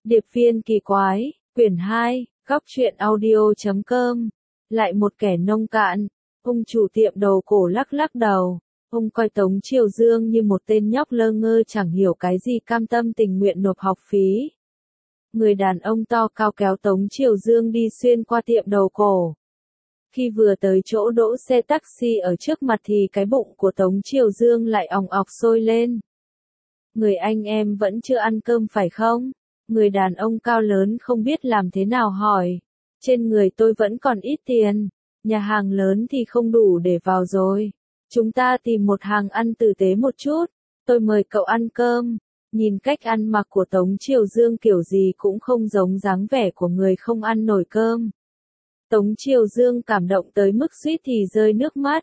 Điệp viên kỳ quái, quyển 2, góc truyện audio.com. Lại một kẻ nông cạn. Ông chủ tiệm đồ cổ lắc lắc đầu. Ông coi Tống Triều Dương như một tên nhóc lơ ngơ chẳng hiểu cái gì, cam tâm tình nguyện nộp học phí. Người đàn ông to cao kéo Tống Triều Dương đi xuyên qua tiệm đồ cổ. Khi vừa tới chỗ đỗ xe taxi ở trước mặt thì cái bụng của Tống Triều Dương lại òng ọc sôi lên. Người anh em vẫn chưa ăn cơm phải không? Người đàn ông cao lớn không biết làm thế nào hỏi. Trên người tôi vẫn còn ít tiền. Nhà hàng lớn thì không đủ để vào rồi. Chúng ta tìm một hàng ăn tử tế một chút. Tôi mời cậu ăn cơm. Nhìn cách ăn mặc của Tống Triều Dương kiểu gì cũng không giống dáng vẻ của người không ăn nổi cơm. Tống Triều Dương cảm động tới mức suýt thì rơi nước mắt.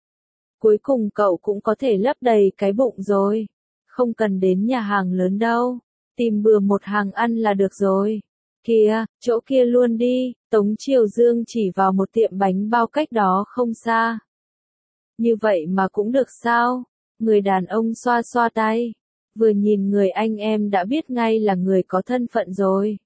Cuối cùng cậu cũng có thể lấp đầy cái bụng rồi. Không cần đến nhà hàng lớn đâu. Tìm bừa một hàng ăn là được rồi. Kìa, chỗ kia luôn đi. Tống Triều Dương chỉ vào một tiệm bánh bao cách đó không xa. Như vậy mà cũng được sao? Người đàn ông xoa xoa tay. Vừa nhìn người anh em đã biết ngay là người có thân phận rồi.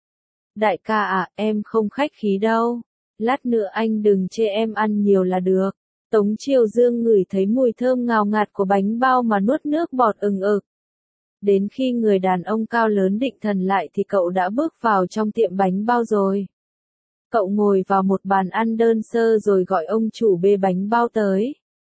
Đại ca à, em không khách khí đâu. Lát nữa anh đừng chê em ăn nhiều là được. Tống Triều Dương ngửi thấy mùi thơm ngào ngạt của bánh bao mà nuốt nước bọt ừng ực. Đến khi người đàn ông cao lớn định thần lại thì cậu đã bước vào trong tiệm bánh bao rồi. Cậu ngồi vào một bàn ăn đơn sơ rồi gọi ông chủ bê bánh bao tới.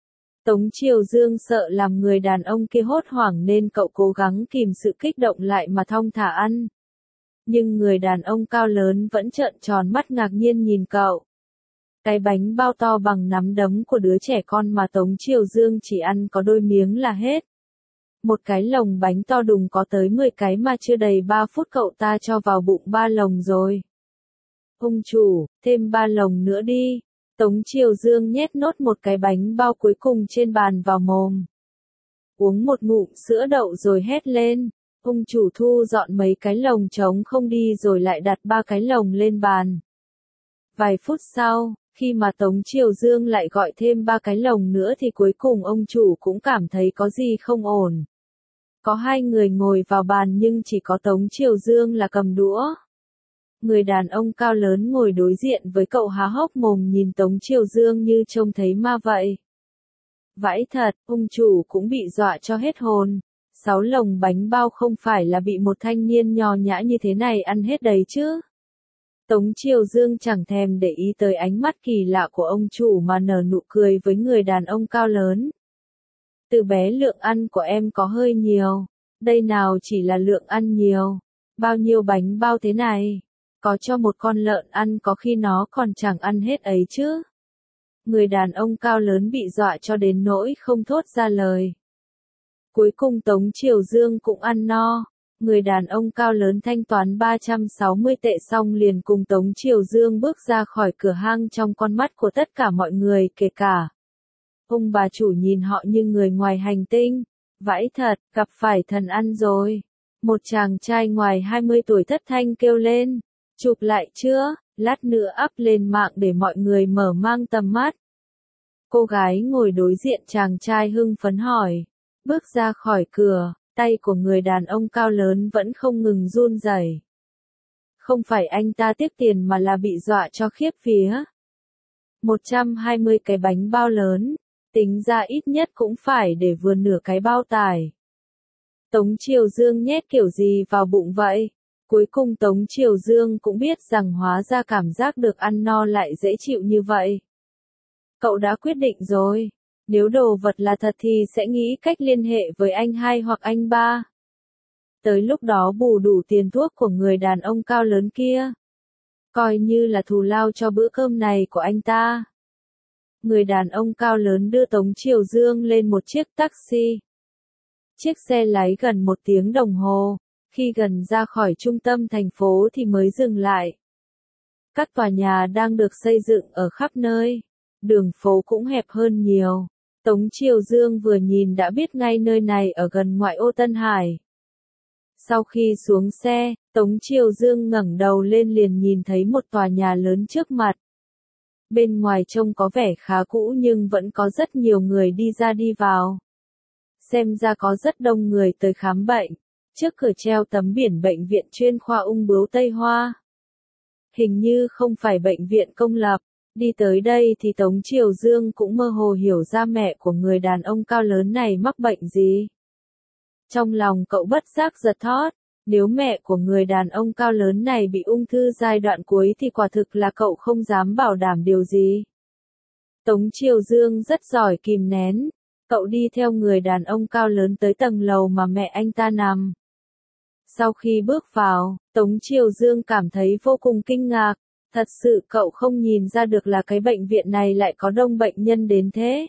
Tống Triều Dương sợ làm người đàn ông kia hốt hoảng nên cậu cố gắng kìm sự kích động lại mà thong thả ăn. Nhưng người đàn ông cao lớn vẫn trợn tròn mắt ngạc nhiên nhìn cậu. Cái bánh bao to bằng nắm đấm của đứa trẻ con mà Tống Triều Dương chỉ ăn có đôi miếng là hết. Một cái lồng bánh to đùng có tới 10 cái mà chưa đầy 3 phút cậu ta cho vào bụng 3 lồng rồi. Ông chủ, thêm 3 lồng nữa đi. Tống Triều Dương nhét nốt một cái bánh bao cuối cùng trên bàn vào mồm. Uống một ngụm sữa đậu rồi hét lên. Ông chủ thu dọn mấy cái lồng trống không đi rồi lại đặt 3 cái lồng lên bàn. Vài phút sau, khi mà Tống Triều Dương lại gọi thêm 3 cái lồng nữa thì cuối cùng ông chủ cũng cảm thấy có gì không ổn. Có 2 người ngồi vào bàn nhưng chỉ có Tống Triều Dương là cầm đũa. Người đàn ông cao lớn ngồi đối diện với cậu há hốc mồm nhìn Tống Triều Dương như trông thấy ma vậy. Vãi thật, ông chủ cũng bị dọa cho hết hồn. 6 lồng bánh bao không phải là bị một thanh niên nho nhã như thế này ăn hết đấy chứ. Tống Triều Dương chẳng thèm để ý tới ánh mắt kỳ lạ của ông chủ mà nở nụ cười với người đàn ông cao lớn. Từ bé lượng ăn của em có hơi nhiều. Đây nào chỉ là lượng ăn nhiều. Bao nhiêu bánh bao thế này? Có cho một con lợn ăn có khi nó còn chẳng ăn hết ấy chứ. Người đàn ông cao lớn bị dọa cho đến nỗi không thốt ra lời. Cuối cùng Tống Triều Dương cũng ăn no. Người đàn ông cao lớn thanh toán 360 tệ xong liền cùng Tống Triều Dương bước ra khỏi cửa hang trong con mắt của tất cả mọi người kể cả. Ông bà chủ nhìn họ như người ngoài hành tinh. Vãi thật, gặp phải thần ăn rồi. Một chàng trai ngoài 20 tuổi thất thanh kêu lên. Chụp lại chưa, lát nữa up lên mạng để mọi người mở mang tầm mắt. Cô gái ngồi đối diện chàng trai hưng phấn hỏi. Bước ra khỏi cửa, tay của người đàn ông cao lớn vẫn không ngừng run rẩy. Không phải anh ta tiếc tiền mà là bị dọa cho khiếp vía. 120 cái bánh bao lớn, tính ra ít nhất cũng phải để vừa nửa cái bao tải. Tống Triều Dương nhét kiểu gì vào bụng vậy? Cuối cùng Tống Triều Dương cũng biết rằng hóa ra cảm giác được ăn no lại dễ chịu như vậy. Cậu đã quyết định rồi. Nếu đồ vật là thật thì sẽ nghĩ cách liên hệ với anh 2 hoặc anh 3. Tới lúc đó bù đủ tiền thuốc của người đàn ông cao lớn kia. Coi như là thù lao cho bữa cơm này của anh ta. Người đàn ông cao lớn đưa Tống Triều Dương lên một chiếc taxi. Chiếc xe lái gần 1 tiếng đồng hồ. Khi gần ra khỏi trung tâm thành phố thì mới dừng lại. Các tòa nhà đang được xây dựng ở khắp nơi. Đường phố cũng hẹp hơn nhiều. Tống Triều Dương vừa nhìn đã biết ngay nơi này ở gần ngoại ô Tân Hải. Sau khi xuống xe, Tống Triều Dương ngẩng đầu lên liền nhìn thấy một tòa nhà lớn trước mặt. Bên ngoài trông có vẻ khá cũ nhưng vẫn có rất nhiều người đi ra đi vào. Xem ra có rất đông người tới khám bệnh. Trước cửa treo tấm biển bệnh viện chuyên khoa ung bướu Tây Hoa. Hình như không phải bệnh viện công lập. Đi tới đây thì Tống Triều Dương cũng mơ hồ hiểu ra mẹ của người đàn ông cao lớn này mắc bệnh gì. Trong lòng cậu bất giác giật thót, nếu mẹ của người đàn ông cao lớn này bị ung thư giai đoạn cuối thì quả thực là cậu không dám bảo đảm điều gì. Tống Triều Dương rất giỏi kìm nén, cậu đi theo người đàn ông cao lớn tới tầng lầu mà mẹ anh ta nằm. Sau khi bước vào, Tống Triều Dương cảm thấy vô cùng kinh ngạc, thật sự cậu không nhìn ra được là cái bệnh viện này lại có đông bệnh nhân đến thế.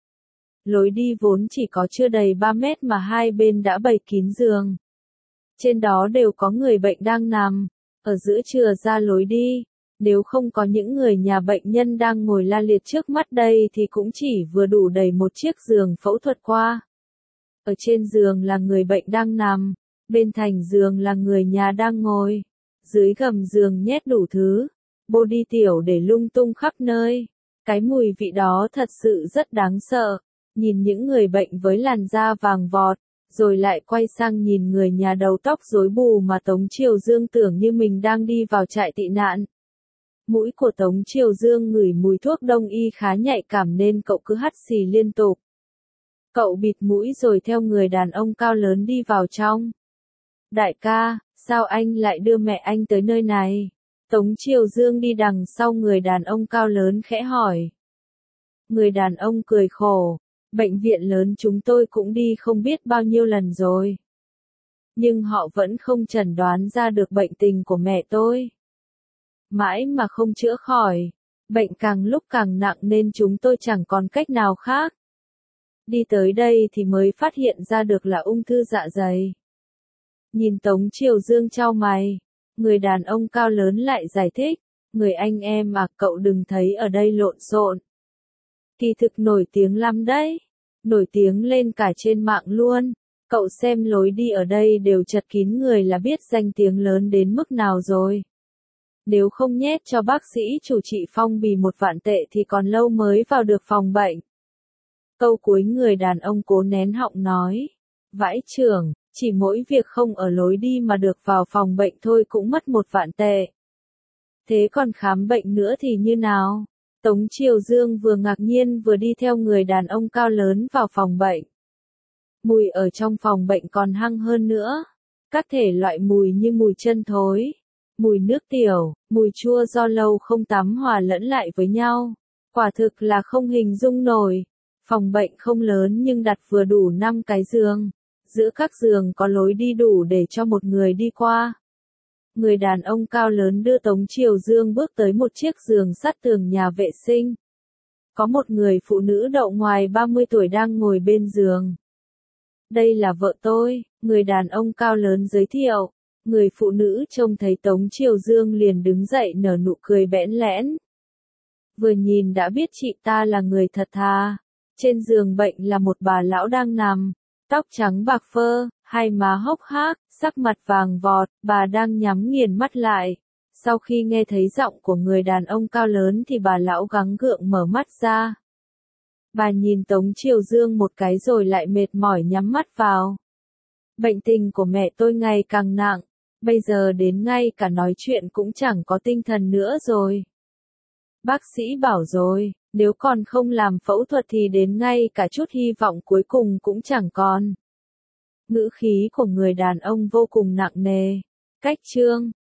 Lối đi vốn chỉ có chưa đầy 3 mét mà hai bên đã bày kín giường. Trên đó đều có người bệnh đang nằm, ở giữa chừa ra lối đi. Nếu không có những người nhà bệnh nhân đang ngồi la liệt trước mắt đây thì cũng chỉ vừa đủ đầy một chiếc giường phẫu thuật qua. Ở trên giường là người bệnh đang nằm, bên thành giường là người nhà đang ngồi. Dưới gầm giường nhét đủ thứ, body tiểu để lung tung khắp nơi. Cái mùi vị đó thật sự rất đáng sợ. Nhìn những người bệnh với làn da vàng vọt, rồi lại quay sang nhìn người nhà đầu tóc rối bù mà Tống Triều Dương tưởng như mình đang đi vào trại tị nạn. Mũi của Tống Triều Dương ngửi mùi thuốc đông y khá nhạy cảm nên cậu cứ hắt xì liên tục. Cậu bịt mũi rồi theo người đàn ông cao lớn đi vào trong. Đại ca, sao anh lại đưa mẹ anh tới nơi này? Tống Triều Dương đi đằng sau người đàn ông cao lớn khẽ hỏi. Người đàn ông cười khổ. Bệnh viện lớn chúng tôi cũng đi không biết bao nhiêu lần rồi. Nhưng họ vẫn không chẩn đoán ra được bệnh tình của mẹ tôi. Mãi mà không chữa khỏi. Bệnh càng lúc càng nặng nên chúng tôi chẳng còn cách nào khác. Đi tới đây thì mới phát hiện ra được là ung thư dạ dày. Nhìn Tống Triều Dương chau mày. Người đàn ông cao lớn lại giải thích. Người anh em à, cậu đừng thấy ở đây lộn xộn. Kỳ thực nổi tiếng lắm đấy. Nổi tiếng lên cả trên mạng luôn. Cậu xem lối đi ở đây đều chật kín người là biết danh tiếng lớn đến mức nào rồi. Nếu không nhét cho bác sĩ chủ trị phong bì 1 vạn tệ thì còn lâu mới vào được phòng bệnh. Câu cuối người đàn ông cố nén họng nói. Vãi chưởng, chỉ mỗi việc không ở lối đi mà được vào phòng bệnh thôi cũng mất 1 vạn tệ. Thế còn khám bệnh nữa thì như nào? Tống Triều Dương vừa ngạc nhiên vừa đi theo người đàn ông cao lớn vào phòng bệnh. Mùi ở trong phòng bệnh còn hăng hơn nữa. Các thể loại mùi như mùi chân thối, mùi nước tiểu, mùi chua do lâu không tắm hòa lẫn lại với nhau. Quả thực là không hình dung nổi. Phòng bệnh không lớn nhưng đặt vừa đủ 5 cái giường. Giữa các giường có lối đi đủ để cho một người đi qua. Người đàn ông cao lớn đưa Tống Triều Dương bước tới một chiếc giường sát tường nhà vệ sinh. Có một người phụ nữ đậu ngoài 30 tuổi đang ngồi bên giường. Đây là vợ tôi, người đàn ông cao lớn giới thiệu. Người phụ nữ trông thấy Tống Triều Dương liền đứng dậy nở nụ cười bẽn lẽn. Vừa nhìn đã biết chị ta là người thật thà. Trên giường bệnh là một bà lão đang nằm, tóc trắng bạc phơ, hai má hốc hác, sắc mặt vàng vọt, bà đang nhắm nghiền mắt lại. Sau khi nghe thấy giọng của người đàn ông cao lớn thì bà lão gắng gượng mở mắt ra. Bà nhìn Tống Triều Dương một cái rồi lại mệt mỏi nhắm mắt vào. Bệnh tình của mẹ tôi ngày càng nặng, bây giờ đến ngay cả nói chuyện cũng chẳng có tinh thần nữa rồi. Bác sĩ bảo rồi, nếu còn không làm phẫu thuật thì đến ngay cả chút hy vọng cuối cùng cũng chẳng còn. Ngữ khí của người đàn ông vô cùng nặng nề. Cách chương